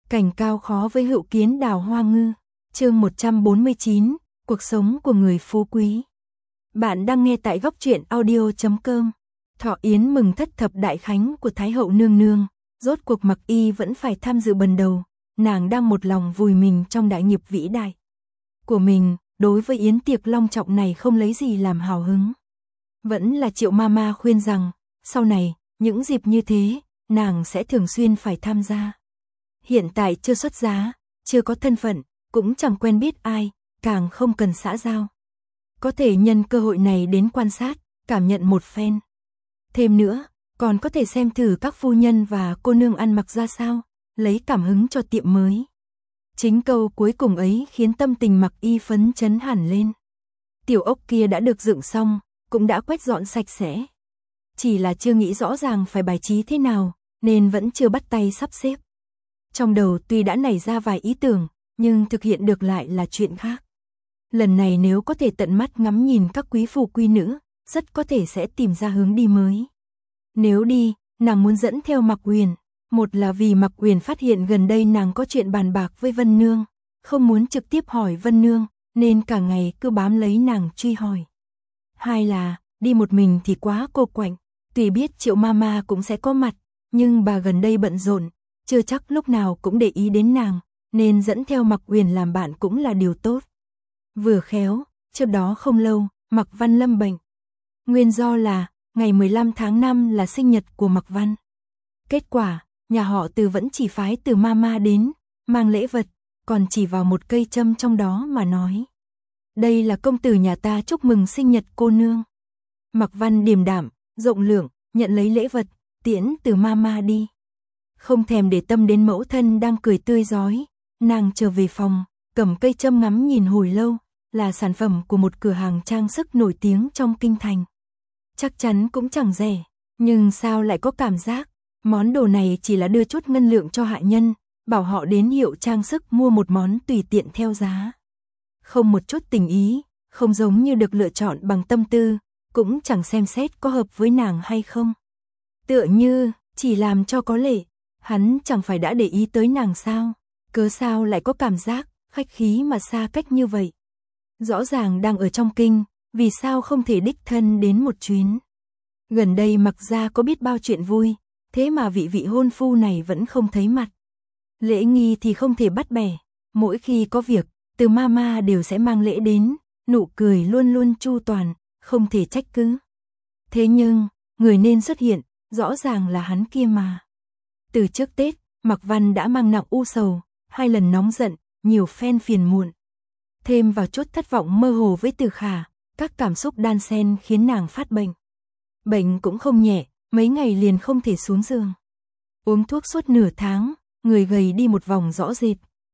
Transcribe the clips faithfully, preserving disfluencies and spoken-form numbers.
Cảnh cao khó với hữu kiến đào hoa ngư. Chương một trăm bốn mươi chín, cuộc sống của người phú quý. Bạn đang nghe tại góc truyện audio chấm com. Thọ yến mừng thất thập đại khánh của Thái hậu nương nương, rốt cuộc Mặc Y vẫn phải tham dự bần đầu, nàng đang một lòng vùi mình trong đại nghiệp vĩ đại của mình, đối với yến tiệc long trọng này không lấy gì làm hào hứng. Vẫn là Triệu Mama khuyên rằng, sau này, những dịp như thế, nàng sẽ thường xuyên phải tham gia. Hiện tại chưa xuất giá, chưa có thân phận, cũng chẳng quen biết ai, càng không cần xã giao. Có thể nhân cơ hội này đến quan sát, cảm nhận một phen. Thêm nữa, còn có thể xem thử các phu nhân và cô nương ăn mặc ra sao, lấy cảm hứng cho tiệm mới. Chính câu cuối cùng ấy khiến tâm tình Mặc Y phấn chấn hẳn lên. Tiểu ốc kia đã được dựng xong, cũng đã quét dọn sạch sẽ. Chỉ là chưa nghĩ rõ ràng phải bài trí thế nào, nên vẫn chưa bắt tay sắp xếp. Trong đầu tuy đã nảy ra vài ý tưởng, nhưng thực hiện được lại là chuyện khác. Lần này nếu có thể tận mắt ngắm nhìn các quý phu quý nữ, rất có thể sẽ tìm ra hướng đi mới. Nếu đi, nàng muốn dẫn theo Mặc Uyển, một là vì Mặc Uyển phát hiện gần đây nàng có chuyện bàn bạc với Vân Nương, không muốn trực tiếp hỏi Vân Nương, nên cả ngày cứ bám lấy nàng truy hỏi. Hai là, đi một mình thì quá cô quạnh, tuy biết Triệu Mama cũng sẽ có mặt, nhưng bà gần đây bận rộn, chưa chắc lúc nào cũng để ý đến nàng, nên dẫn theo Mặc Uyển làm bạn cũng là điều tốt. Vừa khéo, trước đó không lâu, Mặc Văn lâm bệnh. Nguyên do là, ngày mười lăm tháng năm là sinh nhật của Mặc Văn. Kết quả, nhà họ Từ vẫn chỉ phái Từ Mama đến, mang lễ vật, còn chỉ vào một cây châm trong đó mà nói. Đây là công tử nhà ta chúc mừng sinh nhật cô nương. Mặc Văn điềm đạm, rộng lượng, nhận lấy lễ vật, tiễn Từ Mama đi. Không thèm để tâm đến mẫu thân đang cười tươi rói, nàng trở về phòng, cầm cây châm ngắm nhìn hồi lâu, là sản phẩm của một cửa hàng trang sức nổi tiếng trong kinh thành. Chắc chắn cũng chẳng rẻ, nhưng sao lại có cảm giác, món đồ này chỉ là đưa chút ngân lượng cho hạ nhân, bảo họ đến hiệu trang sức mua một món tùy tiện theo giá. Không một chút tình ý, không giống như được lựa chọn bằng tâm tư, cũng chẳng xem xét có hợp với nàng hay không. Tựa như, chỉ làm cho có lệ, hắn chẳng phải đã để ý tới nàng sao, cớ sao lại có cảm giác, khách khí mà xa cách như vậy. Rõ ràng đang ở trong kinh, vì sao không thể đích thân đến một chuyến. Gần đây Mặc gia có biết bao chuyện vui, thế mà vị vị hôn phu này vẫn không thấy mặt. Lễ nghi thì không thể bắt bẻ, mỗi khi có việc, Từ Mama đều sẽ mang lễ đến, nụ cười luôn luôn chu toàn, không thể trách cứ. Thế nhưng, người nên xuất hiện, rõ ràng là hắn kia mà. Từ trước Tết, Mặc Văn đã mang nặng u sầu, hai lần nóng giận, nhiều phen phiền muộn. Thêm vào chút thất vọng mơ hồ với Từ Khả, các cảm xúc đan xen khiến nàng phát bệnh. Bệnh cũng không nhẹ, mấy ngày liền không thể xuống giường. Uống thuốc suốt nửa tháng, người gầy đi một vòng rõ rệt.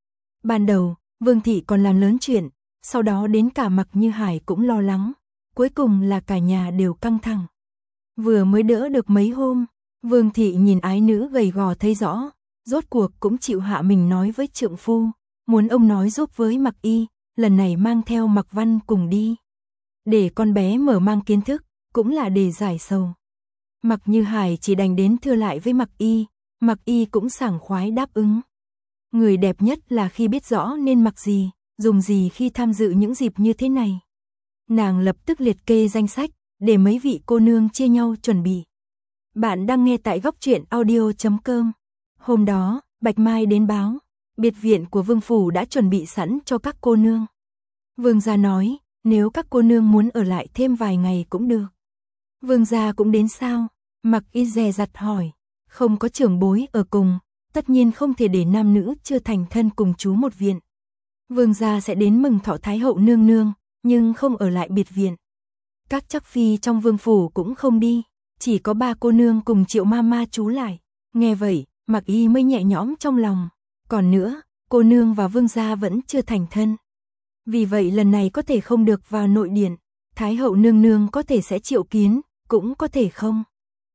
Ban đầu, Vương Thị còn làm lớn chuyện, sau đó đến cả Mặc Như Hải cũng lo lắng, cuối cùng là cả nhà đều căng thẳng. Vừa mới đỡ được mấy hôm, Vương Thị nhìn ái nữ gầy gò thấy rõ, rốt cuộc cũng chịu hạ mình nói với trượng phu, muốn ông nói giúp với Mặc Y, lần này mang theo Mặc Văn cùng đi. Để con bé mở mang kiến thức, cũng là để giải sầu. Mặc Như Hải chỉ đành đến thưa lại với Mặc Y, Mặc Y cũng sảng khoái đáp ứng. Người đẹp nhất là khi biết rõ nên mặc gì, dùng gì khi tham dự những dịp như thế này. Nàng lập tức liệt kê danh sách, để mấy vị cô nương chia nhau chuẩn bị. Bạn đang nghe tại góc truyện audio chấm com. Hôm đó, Bạch Mai đến báo, biệt viện của Vương Phủ đã chuẩn bị sẵn cho các cô nương. Vương gia nói, nếu các cô nương muốn ở lại thêm vài ngày cũng được. Vương gia cũng đến sao? Mặc Y dè dặt hỏi, không có trưởng bối ở cùng, tất nhiên không thể để nam nữ chưa thành thân cùng chú một viện. Vương gia sẽ đến mừng thọ Thái hậu nương nương, nhưng không ở lại biệt viện. Các chắc phi trong Vương Phủ cũng không đi, chỉ có ba cô nương cùng Triệu Mama trú lại. Nghe vậy, Mặc Y mới nhẹ nhõm trong lòng. Còn nữa, cô nương và Vương gia vẫn chưa thành thân. Vì vậy lần này có thể không được vào nội điện, Thái hậu nương nương có thể sẽ triệu kiến, cũng có thể không.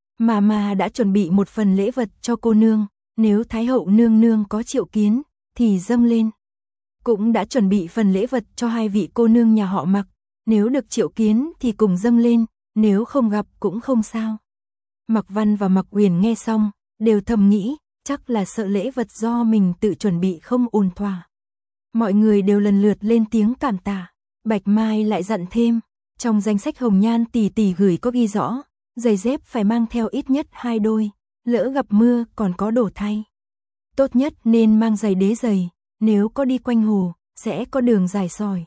Mama đã chuẩn bị một phần lễ vật cho cô nương, nếu Thái hậu nương nương có triệu kiến, thì dâng lên. Cũng đã chuẩn bị phần lễ vật cho hai vị cô nương nhà họ Mặc, nếu được triệu kiến thì cùng dâng lên, nếu không gặp cũng không sao. Mặc Văn và Mặc Uyển nghe xong, đều thầm nghĩ, chắc là sợ lễ vật do mình tự chuẩn bị không ổn thỏa. Mọi người đều lần lượt lên tiếng cảm tạ. Bạch Mai lại dặn thêm, trong danh sách Hồng Nhan tỷ tỷ gửi có ghi rõ, giày dép phải mang theo ít nhất hai đôi, lỡ gặp mưa còn có đồ thay. Tốt nhất nên mang giày đế giày, nếu có đi quanh hồ, sẽ có đường dài sỏi.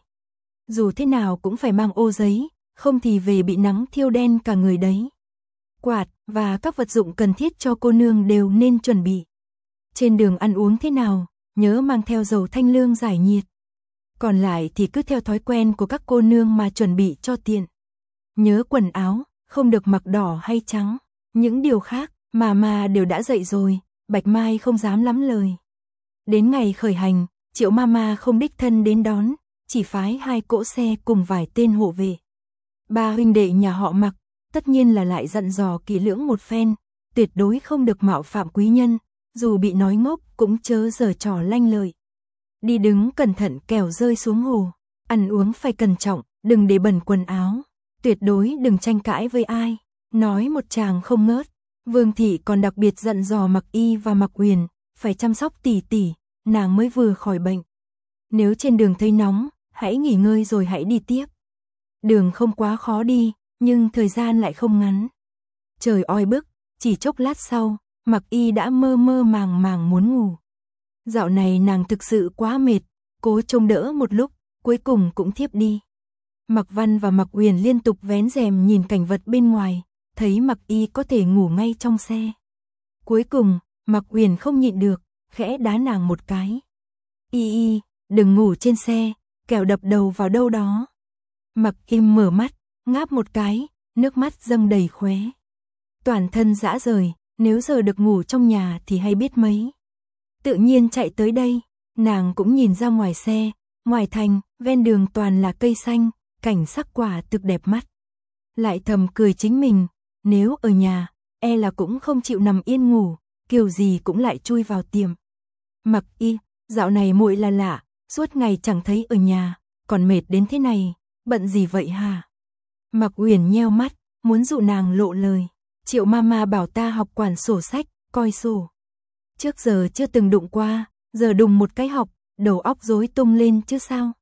Dù thế nào cũng phải mang ô giấy, không thì về bị nắng thiêu đen cả người đấy. Quạt và các vật dụng cần thiết cho cô nương đều nên chuẩn bị. Trên đường ăn uống thế nào, nhớ mang theo dầu thanh lương giải nhiệt. Còn lại thì cứ theo thói quen của các cô nương mà chuẩn bị cho tiện. Nhớ quần áo, không được mặc đỏ hay trắng. Những điều khác, mà mà đều đã dạy rồi, Bạch Mai không dám lắm lời. Đến ngày khởi hành, Triệu Mama không đích thân đến đón, chỉ phái hai cỗ xe cùng vài tên hộ vệ. Ba huynh đệ nhà họ Mặc, tất nhiên là lại dặn dò kỹ lưỡng một phen, tuyệt đối không được mạo phạm quý nhân, dù bị nói ngốc cũng chớ giở trò lanh lợi. Đi đứng cẩn thận kẻo rơi xuống hồ, ăn uống phải cẩn trọng, đừng để bẩn quần áo, tuyệt đối đừng tranh cãi với ai, nói một tràng không ngớt. Vương thị còn đặc biệt dặn dò Mặc Y và Mặc Uyển phải chăm sóc tỉ tỉ, nàng mới vừa khỏi bệnh. Nếu trên đường thấy nóng, hãy nghỉ ngơi rồi hãy đi tiếp. Đường không quá khó đi, nhưng thời gian lại không ngắn. Trời oi bức, chỉ chốc lát sau, Mặc Y đã mơ mơ màng màng muốn ngủ. Dạo này nàng thực sự quá mệt, cố trông đỡ một lúc, cuối cùng cũng thiếp đi. Mặc Văn và Mặc Uyển liên tục vén rèm nhìn cảnh vật bên ngoài, thấy Mặc Y có thể ngủ ngay trong xe. Cuối cùng, Mặc Uyển không nhịn được, khẽ đá nàng một cái. Y y, đừng ngủ trên xe, kẻo đập đầu vào đâu đó. Mặc Y mở mắt, ngáp một cái, nước mắt dâng đầy khóe. Toàn thân rã rời, nếu giờ được ngủ trong nhà thì hay biết mấy. Tự nhiên chạy tới đây, nàng cũng nhìn ra ngoài xe, ngoài thành, ven đường toàn là cây xanh, cảnh sắc quả thực đẹp mắt. Lại thầm cười chính mình, nếu ở nhà, e là cũng không chịu nằm yên ngủ, kiểu gì cũng lại chui vào tiệm. Mặc Y, dạo này muội là lạ, suốt ngày chẳng thấy ở nhà, còn mệt đến thế này, bận gì vậy hả? Mặc Uyển nheo mắt, muốn dụ nàng lộ lời. Triệu Mama bảo ta học quản sổ sách, coi sổ. Trước giờ chưa từng đụng qua, giờ đùng một cái học, đầu óc rối tung lên chứ sao?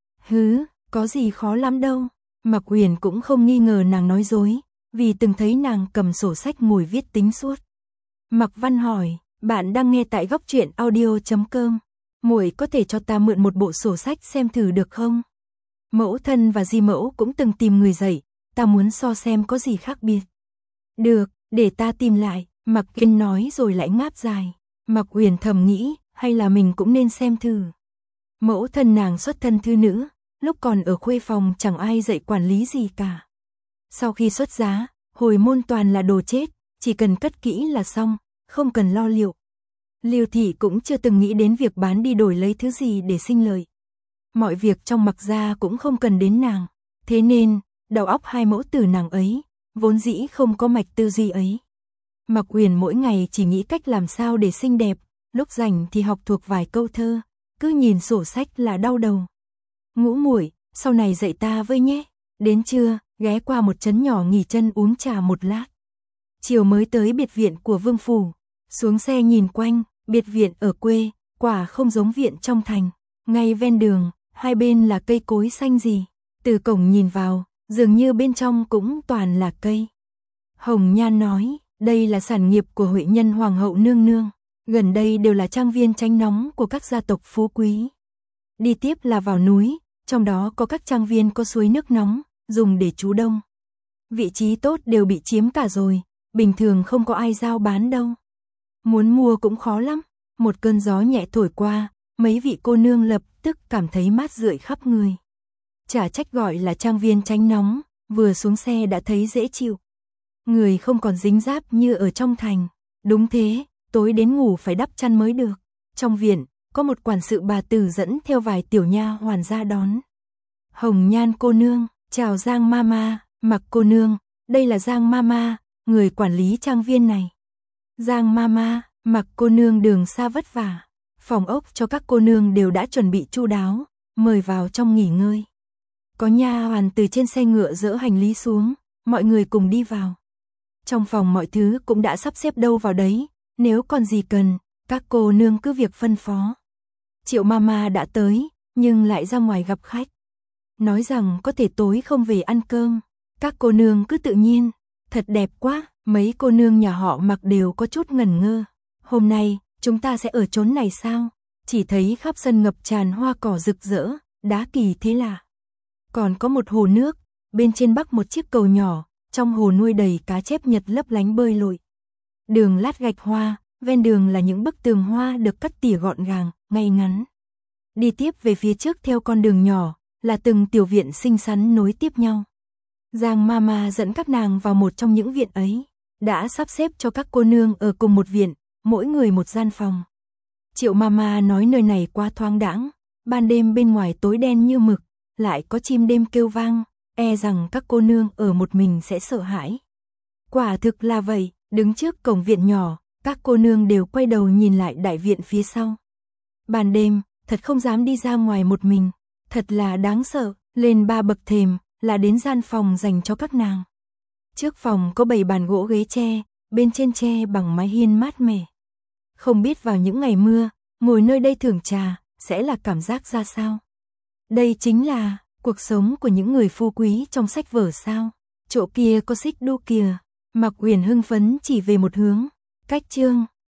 Hứ, có gì khó lắm đâu. Mặc Uyển cũng không nghi ngờ nàng nói dối, vì từng thấy nàng cầm sổ sách ngồi viết tính suốt. Mặc Văn hỏi, bạn đang nghe tại góc truyện audio chấm com. Muội có thể cho ta mượn một bộ sổ sách xem thử được không? Mẫu thân và di mẫu cũng từng tìm người dạy, ta muốn so xem có gì khác biệt. Được, để ta tìm lại, Mặc Kiên nói rồi lại ngáp dài. Mặc Uyển thầm nghĩ, hay là mình cũng nên xem thử. Mẫu thân nàng xuất thân thư nữ, lúc còn ở khuê phòng chẳng ai dạy quản lý gì cả. Sau khi xuất giá, hồi môn toàn là đồ chết, chỉ cần cất kỹ là xong, không cần lo liệu. Liêu thị cũng chưa từng nghĩ đến việc bán đi đổi lấy thứ gì để sinh lợi. Mọi việc trong Mặc gia cũng không cần đến nàng, thế nên, đầu óc hai mẫu tử nàng ấy, vốn dĩ không có mạch tư duy ấy. Mặc Uyển mỗi ngày chỉ nghĩ cách làm sao để xinh đẹp, lúc rảnh thì học thuộc vài câu thơ, cứ nhìn sổ sách là đau đầu. Ngũ muội, sau này dạy ta với nhé. Đến trưa, ghé qua một trấn nhỏ nghỉ chân uống trà một lát. Chiều mới tới biệt viện của Vương phủ, xuống xe nhìn quanh, biệt viện ở quê, quả không giống viện trong thành. Ngay ven đường, hai bên là cây cối xanh gì, từ cổng nhìn vào, dường như bên trong cũng toàn là cây. Hồng Nhan nói, đây là sản nghiệp của huệ nhân hoàng hậu nương nương, gần đây đều là trang viên tránh nóng của các gia tộc phú quý. Đi tiếp là vào núi, trong đó có các trang viên có suối nước nóng, dùng để trú đông. Vị trí tốt đều bị chiếm cả rồi, bình thường không có ai giao bán đâu. Muốn mua cũng khó lắm, một cơn gió nhẹ thổi qua, mấy vị cô nương lập tức cảm thấy mát rượi khắp người. Chả trách gọi là trang viên tránh nóng, vừa xuống xe đã thấy dễ chịu. Người không còn dính dáp như ở trong thành. Đúng thế, tối đến ngủ phải đắp chăn mới được. Trong viện, có một quản sự bà tử dẫn theo vài tiểu nha hoàn ra đón. Hồng Nhan cô nương, chào Giang Mama, Mặc cô nương, đây là Giang Mama, người quản lý trang viên này. Giang Mama, Mặc cô nương đường xa vất vả, phòng ốc cho các cô nương đều đã chuẩn bị chu đáo, mời vào trong nghỉ ngơi. Có nha hoàn từ trên xe ngựa dỡ hành lý xuống, mọi người cùng đi vào. Trong phòng mọi thứ cũng đã sắp xếp đâu vào đấy, nếu còn gì cần, các cô nương cứ việc phân phó. Triệu Mama đã tới, nhưng lại ra ngoài gặp khách. Nói rằng có thể tối không về ăn cơm. Các cô nương cứ tự nhiên. Thật đẹp quá, mấy cô nương nhà họ Mặc đều có chút ngẩn ngơ. Hôm nay, chúng ta sẽ ở chốn này sao? Chỉ thấy khắp sân ngập tràn hoa cỏ rực rỡ, đá kỳ thế lạ. Còn có một hồ nước, bên trên bắc một chiếc cầu nhỏ, trong hồ nuôi đầy cá chép nhật lấp lánh bơi lội. Đường lát gạch hoa, ven đường là những bức tường hoa được cắt tỉa gọn gàng, ngay ngắn. Đi tiếp về phía trước theo con đường nhỏ, là từng tiểu viện xinh xắn nối tiếp nhau. Giang Mama dẫn các nàng vào một trong những viện ấy, đã sắp xếp cho các cô nương ở cùng một viện, mỗi người một gian phòng. Triệu Mama nói nơi này quá thoáng đãng, ban đêm bên ngoài tối đen như mực, lại có chim đêm kêu vang, e rằng các cô nương ở một mình sẽ sợ hãi. Quả thực là vậy, đứng trước cổng viện nhỏ, các cô nương đều quay đầu nhìn lại đại viện phía sau. Ban đêm, thật không dám đi ra ngoài một mình, thật là đáng sợ, lên ba bậc thềm là đến gian phòng dành cho các nàng. Trước phòng có bảy bàn gỗ ghế tre, bên trên tre bằng mái hiên mát mẻ. Không biết vào những ngày mưa, ngồi nơi đây thưởng trà, sẽ là cảm giác ra sao? Đây chính là cuộc sống của những người phú quý trong sách vở sao? Chỗ kia có xích đu kìa. Mạc Uyển hưng phấn chỉ về một hướng, cách chương.